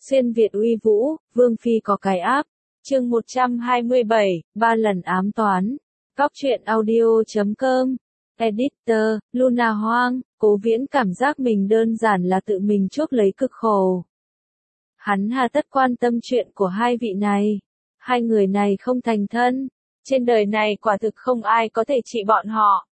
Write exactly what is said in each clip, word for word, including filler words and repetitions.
Xuyên Việt uy vũ, Vương Phi có cái áp. Chương một trăm hai mươi bảy, ba lần ám toán. Góc truyện audio chấm com. Editor, Luna Hoang, Cố Viễn cảm giác mình đơn giản là tự mình chuốc lấy cực khổ. Hắn hà tất quan tâm chuyện của hai vị này. Hai người này không thành thân. Trên đời này quả thực không ai có thể trị bọn họ.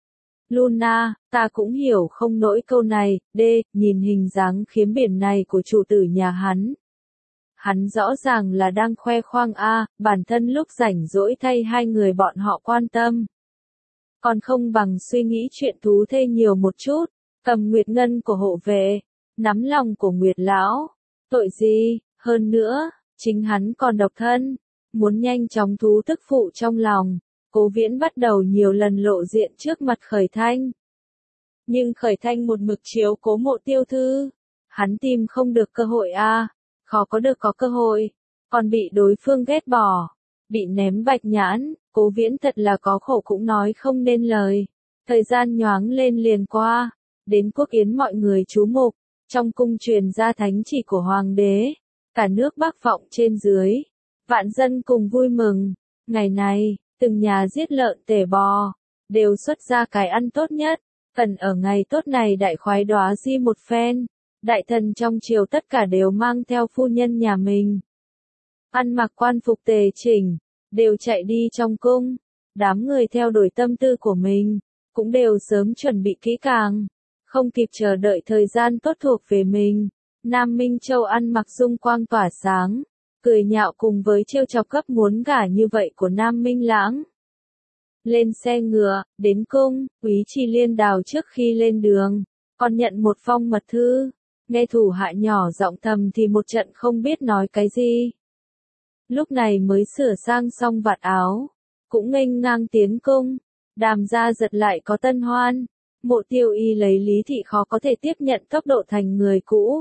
Luna, ta cũng hiểu không nổi câu này, đê, nhìn hình dáng khiếm biển này của chủ tử nhà hắn. Hắn rõ ràng là đang khoe khoang a, bản thân lúc rảnh rỗi thay hai người bọn họ quan tâm. Còn không bằng suy nghĩ chuyện thú thê nhiều một chút, cầm nguyệt ngân của hộ vệ, nắm lòng của nguyệt lão. Tội gì, hơn nữa, chính hắn còn độc thân, muốn nhanh chóng thú tức phụ trong lòng. Cố Viễn bắt đầu nhiều lần lộ diện trước mặt Khởi Thanh. Nhưng Khởi Thanh một mực chiếu cố Mộ Tiêu Thư. Hắn tìm không được cơ hội a, à, khó có được có cơ hội, còn bị đối phương ghét bỏ, bị ném bạch nhãn, Cố Viễn thật là có khổ cũng nói không nên lời. Thời gian nhoáng lên liền qua, đến quốc yến mọi người chú mục, trong cung truyền ra thánh chỉ của hoàng đế, cả nước Bắc vọng trên dưới, vạn dân cùng vui mừng. Ngày này, từng nhà giết lợn tể bò, đều xuất ra cái ăn tốt nhất, cần ở ngày tốt này đại khoái đóa di một phen, đại thần trong triều tất cả đều mang theo phu nhân nhà mình. Ăn mặc quan phục tề chỉnh, đều chạy đi trong cung, đám người theo đuổi tâm tư của mình, cũng đều sớm chuẩn bị kỹ càng, không kịp chờ đợi thời gian tốt thuộc về mình. Nam Minh Châu ăn mặc dung quang tỏa sáng, cười nhạo cùng với trêu chọc cấp muốn gả như vậy của Nam Minh Lãng. Lên xe ngựa, đến cung, Úy Trì Liên Đào trước khi lên đường, còn nhận một phong mật thư, nghe thủ hạ nhỏ giọng thầm thì một trận không biết nói cái gì. Lúc này mới sửa sang xong vạt áo, cũng nghênh ngang tiến cung, Đàm gia giật lại có tân hoan, Mộ Tiêu Y lấy Lý Thị khó có thể tiếp nhận tốc độ thành người cũ.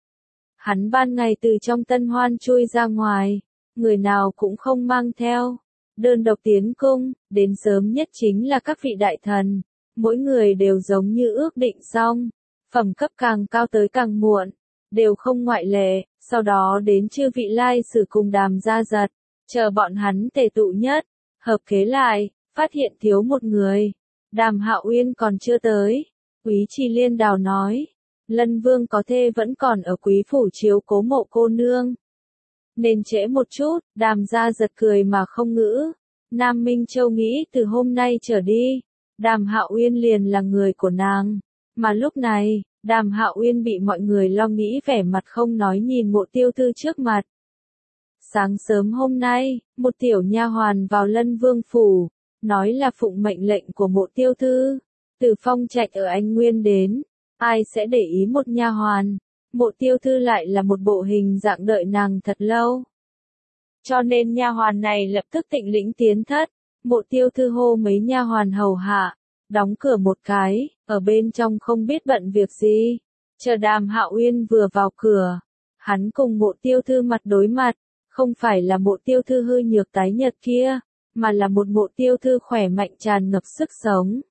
Hắn ban ngày từ trong tân hoan chui ra ngoài, người nào cũng không mang theo, đơn độc tiến cung, đến sớm nhất chính là các vị đại thần, mỗi người đều giống như ước định xong, phẩm cấp càng cao tới càng muộn, đều không ngoại lệ, sau đó đến chư vị lai sử cùng Đàm gia giật, chờ bọn hắn tề tụ nhất, hợp kế lại, phát hiện thiếu một người, Đàm Hạo Uyên còn chưa tới. Úy Trì Liên Đào nói, Lân Vương có thê vẫn còn ở quý phủ chiếu cố Mộ cô nương, nên trễ một chút. Đàm gia giật cười mà không ngữ. Nam Minh Châu nghĩ từ hôm nay trở đi, Đàm Hạo Uyên liền là người của nàng, mà lúc này, Đàm Hạo Uyên bị mọi người lo nghĩ vẻ mặt không nói nhìn Mộ Tiêu Thư trước mặt. Sáng sớm hôm nay, một tiểu nha hoàn vào Lân Vương phủ, nói là phụng mệnh lệnh của Mộ Tiêu Thư, từ phong trạch ở Anh Nguyên đến, ai sẽ để ý một nha hoàn. Mộ Tiêu Thư lại là một bộ hình dạng đợi nàng thật lâu, cho nên nha hoàn này lập tức tịnh lĩnh tiến thất. Mộ Tiêu Thư hô mấy nha hoàn hầu hạ, đóng cửa một cái, ở bên trong không biết bận việc gì, chờ Đàm Hạo Uyên vừa vào cửa, hắn cùng Mộ Tiêu Thư mặt đối mặt, không phải là Mộ Tiêu Thư hư nhược tái nhợt kia, mà là một Mộ Tiêu Thư khỏe mạnh tràn ngập sức sống.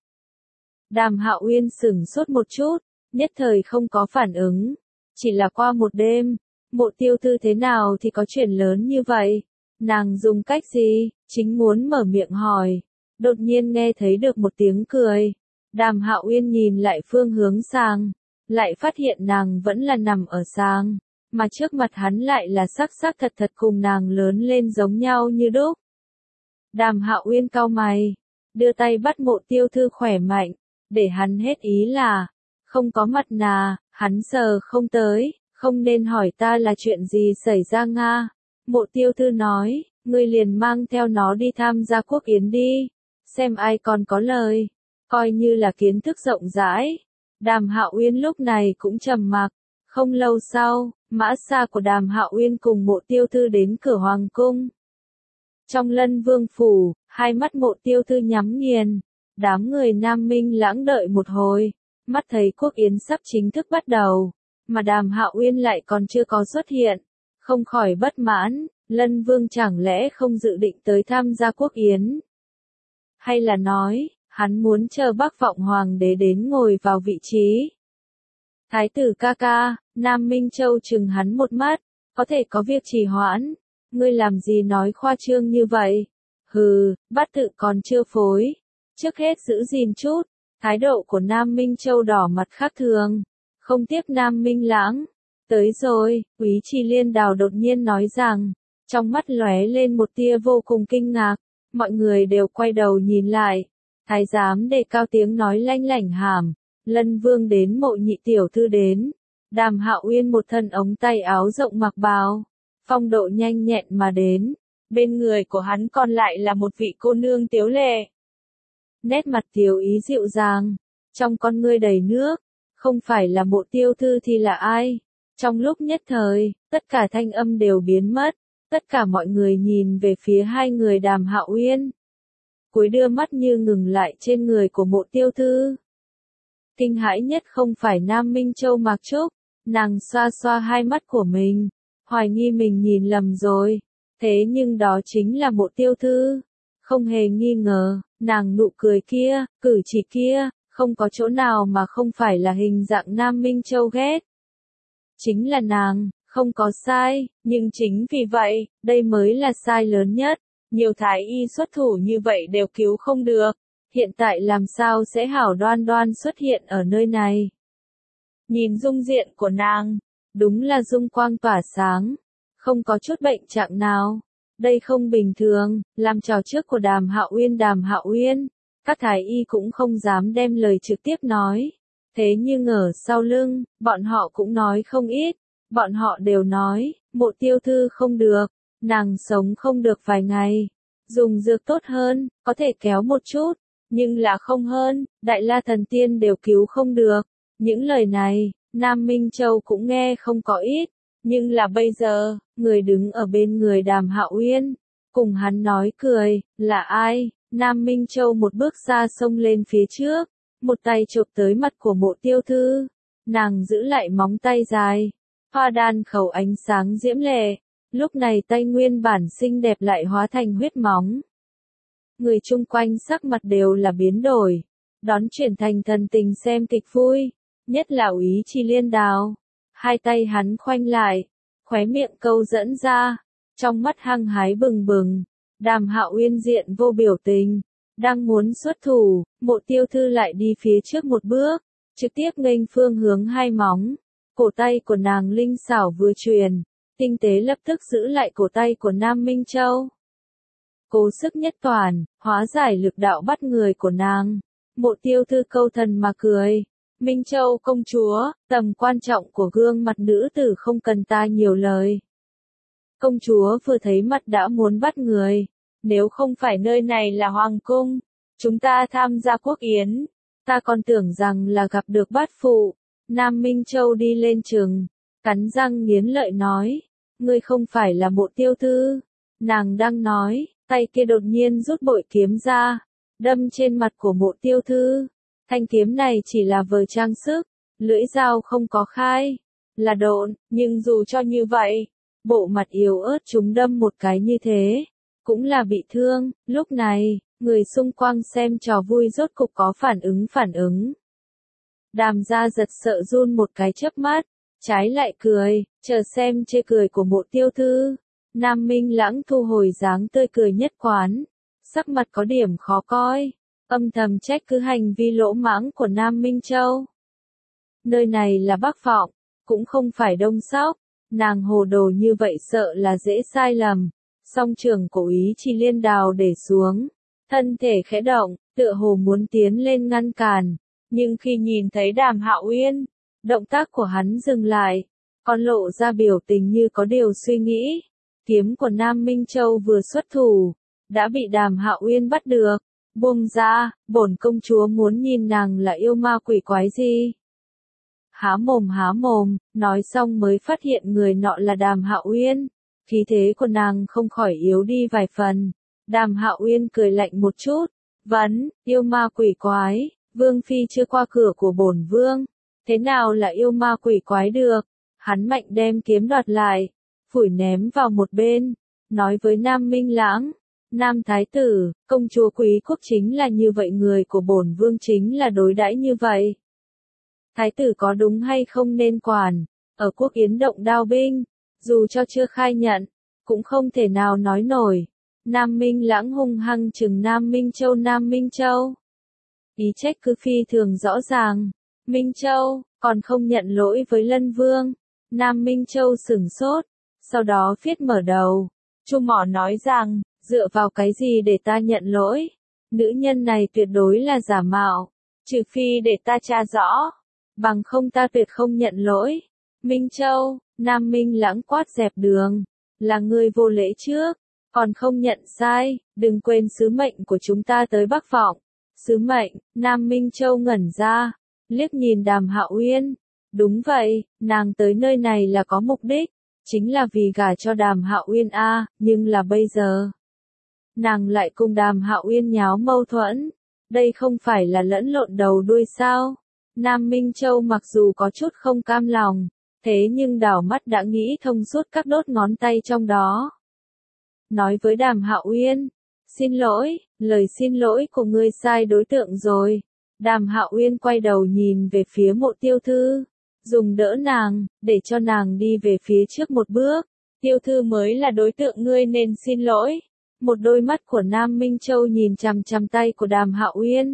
Đàm Hạo Uyên sửng sốt một chút, nhất thời không có phản ứng, chỉ là qua một đêm, Mộ Tiêu Thư thế nào thì có chuyện lớn như vậy, nàng dùng cách gì, chính muốn mở miệng hỏi, đột nhiên nghe thấy được một tiếng cười. Đàm Hạo Uyên nhìn lại phương hướng sang, lại phát hiện nàng vẫn là nằm ở sang, mà trước mặt hắn lại là sắc sắc thật thật cùng nàng lớn lên giống nhau như đúc. Đàm Hạo Uyên cau mày, đưa tay bắt Mộ Tiêu Thư khỏe mạnh, để hắn hết ý là, không có mặt nà, hắn sờ không tới, không nên hỏi ta là chuyện gì xảy ra nga. Mộ Tiêu Thư nói, ngươi liền mang theo nó đi tham gia quốc yến đi, xem ai còn có lời, coi như là kiến thức rộng rãi. Đàm Hạo Uyên lúc này cũng trầm mặc, không lâu sau, mã xa của Đàm Hạo Uyên cùng Mộ Tiêu Thư đến cửa hoàng cung. Trong Lân Vương phủ, hai mắt Mộ Tiêu Thư nhắm nghiền, đám người Nam Minh Lãng đợi một hồi, mắt thấy quốc yến sắp chính thức bắt đầu, mà Đàm Hạo Uyên lại còn chưa có xuất hiện, không khỏi bất mãn. Lân Vương chẳng lẽ không dự định tới tham gia quốc yến? Hay là nói, hắn muốn chờ Bắc vọng hoàng đế đến ngồi vào vị trí? Thái tử ca ca, Nam Minh Châu chừng hắn một mắt, có thể có việc trì hoãn. Ngươi làm gì nói khoa trương như vậy? Hừ, bát tự còn chưa phối. Trước hết giữ gìn chút. Thái độ của Nam Minh Châu đỏ mặt khác thường. Không tiếp Nam Minh Lãng. Tới rồi, Úy Trì Liên Đào đột nhiên nói rằng, trong mắt lóe lên một tia vô cùng kinh ngạc. Mọi người đều quay đầu nhìn lại. Thái giám đề cao tiếng nói lanh lảnh hàm. Lân Vương đến, Mộ nhị tiểu thư đến. Đàm Hạo Uyên một thân ống tay áo rộng mặc bào, phong độ nhanh nhẹn mà đến. Bên người của hắn còn lại là một vị cô nương tiếu lệ. Nét mặt tiếu ý dịu dàng, trong con ngươi đầy nước, không phải là Mộ tiểu thư thì là ai? Trong lúc nhất thời, tất cả thanh âm đều biến mất, tất cả mọi người nhìn về phía hai người Đàm Hạo Uyên. Cuối đưa mắt như ngừng lại trên người của Mộ tiểu thư. Kinh hãi nhất không phải Nam Minh Châu Mạc Trúc, nàng xoa xoa hai mắt của mình, hoài nghi mình nhìn lầm rồi, thế nhưng đó chính là Mộ tiểu thư. Không hề nghi ngờ, nàng nụ cười kia, cử chỉ kia, không có chỗ nào mà không phải là hình dạng Nam Minh Châu ghét. Chính là nàng, không có sai, nhưng chính vì vậy, đây mới là sai lớn nhất. Nhiều thái y xuất thủ như vậy đều cứu không được. Hiện tại làm sao sẽ hảo đoan đoan xuất hiện ở nơi này? Nhìn dung diện của nàng, đúng là dung quang tỏa sáng, không có chút bệnh trạng nào. Đây không bình thường, làm trò trước của Đàm Hạo Uyên Đàm Hạo Uyên, các thái y cũng không dám đem lời trực tiếp nói. Thế nhưng ở sau lưng, bọn họ cũng nói không ít, bọn họ đều nói, Mộ tiểu thư không được, nàng sống không được vài ngày, dùng dược tốt hơn, có thể kéo một chút. Nhưng là không hơn, Đại La Thần Tiên đều cứu không được. Những lời này, Nam Minh Châu cũng nghe không có ít. Nhưng là bây giờ, người đứng ở bên người Đàm Hạo Uyên, cùng hắn nói cười, là ai? Nam Minh Châu một bước xa xông lên phía trước, một tay chụp tới mặt của Mộ tiểu thư. Nàng giữ lại móng tay dài, hoa đan khẩu ánh sáng diễm lệ. Lúc này tay nguyên bản xinh đẹp lại hóa thành huyết móng. Người chung quanh sắc mặt đều là biến đổi, đón chuyển thành thần tình xem kịch vui, nhất là Úy Trì Liên Đào. Hai tay hắn khoanh lại, khóe miệng câu dẫn ra, trong mắt hăng hái bừng bừng. Đàm Hạo Uyên diện vô biểu tình, đang muốn xuất thủ, Mộ tiểu thư lại đi phía trước một bước, trực tiếp nghênh phương hướng hai móng. Cổ tay của nàng linh xảo vừa truyền, tinh tế lập tức giữ lại cổ tay của Nam Minh Châu. Cố sức nhất toàn, hóa giải lực đạo bắt người của nàng. Mộ tiểu thư câu thần mà cười. Minh Châu công chúa, tầm quan trọng của gương mặt nữ tử không cần ta nhiều lời. Công chúa vừa thấy mặt đã muốn bắt người. Nếu không phải nơi này là hoàng cung, chúng ta tham gia quốc yến, ta còn tưởng rằng là gặp được bát phụ. Nam Minh Châu đi lên trường, cắn răng nghiến lợi nói, ngươi không phải là Mộ tiểu thư. Nàng đang nói, tay kia đột nhiên rút bội kiếm ra, đâm trên mặt của Mộ tiểu thư. Thanh kiếm này chỉ là vờ trang sức, lưỡi dao không có khai, là độn, nhưng dù cho như vậy, bộ mặt yếu ớt chúng đâm một cái như thế, cũng là bị thương. Lúc này, người xung quanh xem trò vui rốt cục có phản ứng phản ứng. Đàm gia giật sợ run một cái chớp mắt, trái lại cười, chờ xem chê cười của Mộ tiểu thư. Nam Minh Lãng thu hồi dáng tươi cười nhất quán, sắc mặt có điểm khó coi, âm thầm trách cứ hành vi lỗ mãng của Nam Minh Châu. Nơi này là Bắc Phọng, cũng không phải Đông Sóc, nàng hồ đồ như vậy sợ là dễ sai lầm. Song trường của Úy Trì Liên Đào để xuống, thân thể khẽ động, tựa hồ muốn tiến lên ngăn cản, nhưng khi nhìn thấy Đàm Hạo Uyên, động tác của hắn dừng lại, còn lộ ra biểu tình như có điều suy nghĩ. Kiếm của Nam Minh Châu vừa xuất thủ, đã bị Đàm Hạo Uyên bắt được. Buông ra, bổn công chúa muốn nhìn nàng là yêu ma quỷ quái gì. Há mồm há mồm, nói xong mới phát hiện người nọ là Đàm Hạo Uyên. Khí thế của nàng không khỏi yếu đi vài phần. Đàm Hạo Uyên cười lạnh một chút, vấn, yêu ma quỷ quái, vương phi chưa qua cửa của bổn vương, thế nào là yêu ma quỷ quái được? Hắn mạnh đem kiếm đoạt lại, phủi ném vào một bên, nói với Nam Minh Lãng, Nam Thái tử, công chúa quý quốc chính là như vậy, người của bổn vương chính là đối đãi như vậy. Thái tử có đúng hay không nên quản, ở quốc yến động đao binh, dù cho chưa khai nhận, cũng không thể nào nói nổi. Nam Minh Lãng hung hăng chừng Nam Minh Châu. Nam Minh Châu ý trách cứ phi thường rõ ràng. Minh Châu, còn không nhận lỗi với Lân Vương. Nam Minh Châu sửng sốt, sau đó phiết mở đầu. Chu Mỏ nói rằng, dựa vào cái gì để ta nhận lỗi? Nữ nhân này tuyệt đối là giả mạo, trừ phi để ta tra rõ, bằng không ta tuyệt không nhận lỗi. Minh Châu, Nam Minh Lãng quát dẹp đường, là người vô lễ trước, còn không nhận sai, đừng quên sứ mệnh của chúng ta tới Bắc Vọng. Sứ mệnh, Nam Minh Châu ngẩn ra, liếc nhìn Đàm Hạo Uyên. Đúng vậy, nàng tới nơi này là có mục đích, chính là vì gả cho Đàm Hạo Uyên a, nhưng là bây giờ, nàng lại cùng Đàm Hạo Uyên nháo mâu thuẫn, đây không phải là lẫn lộn đầu đuôi sao? Nam Minh Châu mặc dù có chút không cam lòng, thế nhưng đảo mắt đã nghĩ thông suốt các đốt ngón tay trong đó. Nói với Đàm Hạo Uyên, xin lỗi, lời xin lỗi của ngươi sai đối tượng rồi. Đàm Hạo Uyên quay đầu nhìn về phía Mộ Tiêu Thư, dùng đỡ nàng, để cho nàng đi về phía trước một bước. Tiêu Thư mới là đối tượng ngươi nên xin lỗi. Một đôi mắt của Nam Minh Châu nhìn chằm chằm tay của Đàm Hạo Uyên.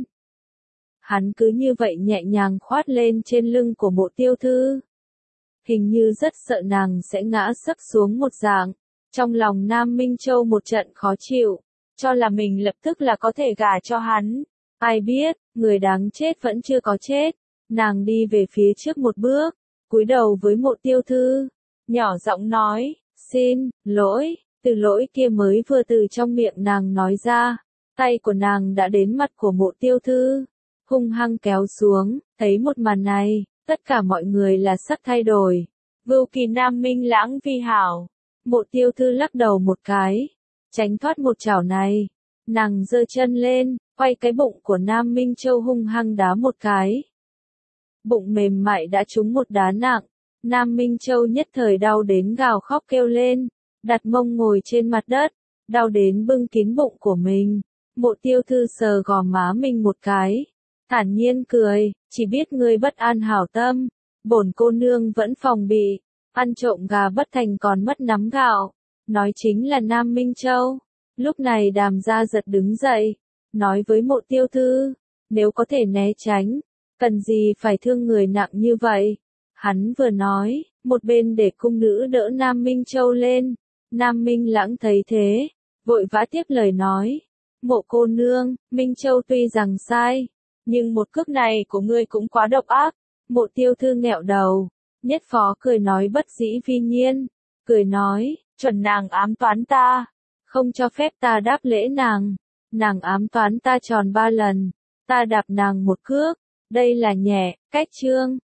Hắn cứ như vậy nhẹ nhàng khoát lên trên lưng của Mộ Tiêu Thư. Hình như rất sợ nàng sẽ ngã sấp xuống một dạng. Trong lòng Nam Minh Châu một trận khó chịu, cho là mình lập tức là có thể gả cho hắn. Ai biết, người đáng chết vẫn chưa có chết. Nàng đi về phía trước một bước, cúi đầu với Mộ Tiêu Thư, nhỏ giọng nói, xin lỗi. Từ lỗi kia mới vừa từ trong miệng nàng nói ra, tay của nàng đã đến mặt của Mộ Tiêu Thư, hung hăng kéo xuống. Thấy một màn này, tất cả mọi người là sắc thay đổi. Vưu Kỳ Nam Minh Lãng vi hảo. Mộ Tiêu Thư lắc đầu một cái, tránh thoát một chảo này. Nàng giơ chân lên, quay cái bụng của Nam Minh Châu hung hăng đá một cái. Bụng mềm mại đã trúng một đá nặng. Nam Minh Châu nhất thời đau đến gào khóc kêu lên, đặt mông ngồi trên mặt đất, đau đến bưng kín bụng của mình. Mộ Tiêu Thư sờ gò má mình một cái, thản nhiên cười, chỉ biết ngươi bất an hảo tâm, bổn cô nương vẫn phòng bị, ăn trộm gà bất thành còn mất nắm gạo. Nói chính là Nam Minh Châu. Lúc này Đàm Gia Giật đứng dậy, nói với Mộ Tiêu Thư, nếu có thể né tránh, cần gì phải thương người nặng như vậy. Hắn vừa nói, một bên để cung nữ đỡ Nam Minh Châu lên. Nam Minh Lãng thấy thế, vội vã tiếp lời nói, Mộ cô nương, Minh Châu tuy rằng sai, nhưng một cước này của ngươi cũng quá độc ác. Mộ Tiêu Thư nghẹo đầu, Nhất Phó cười nói bất dĩ vi nhiên, cười nói, chuẩn nàng ám toán ta, không cho phép ta đáp lễ nàng, nàng ám toán ta tròn ba lần, ta đạp nàng một cước, đây là nhẹ, cách chương.